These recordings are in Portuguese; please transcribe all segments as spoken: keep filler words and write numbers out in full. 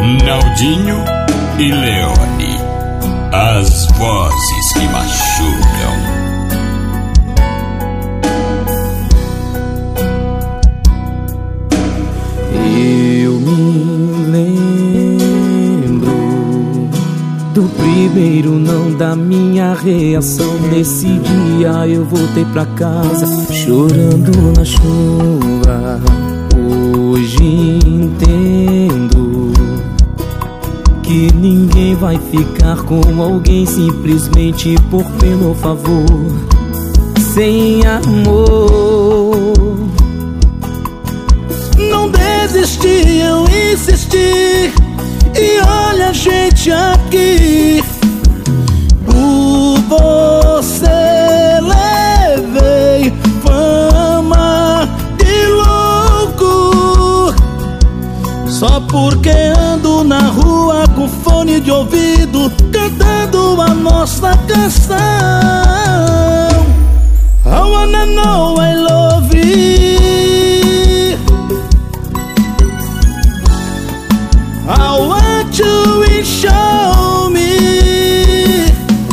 Naldinho e Leone, as vozes que machucam. Eu me lembro do primeiro não da minha reação. Nesse dia eu voltei pra casa chorando na chuva. Hoje entendo que ninguém vai ficar com alguém simplesmente por pena ou favor. Sem amor, não desisti, eu insisti. E olha a gente aqui. Por você levei fama de louco, só porque ando na rua com fone de ouvido, cantando a nossa canção. I wanna know I love you, I want you to show me,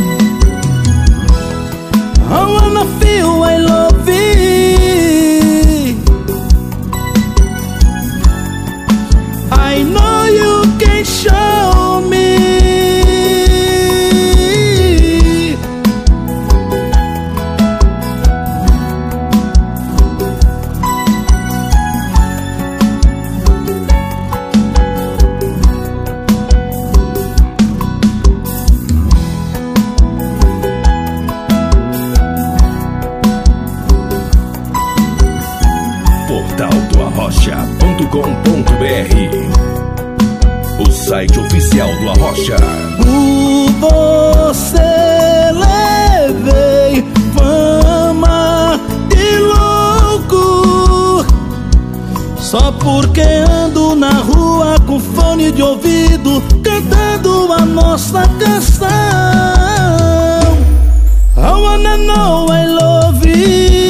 I wanna feel I love you, I know you can show me. portal do arrocha ponto com ponto br, o site oficial do Arrocha. Por você levei fama de louco, só porque ando na rua com fone de ouvido, cantando a nossa canção. I wanna know I love you,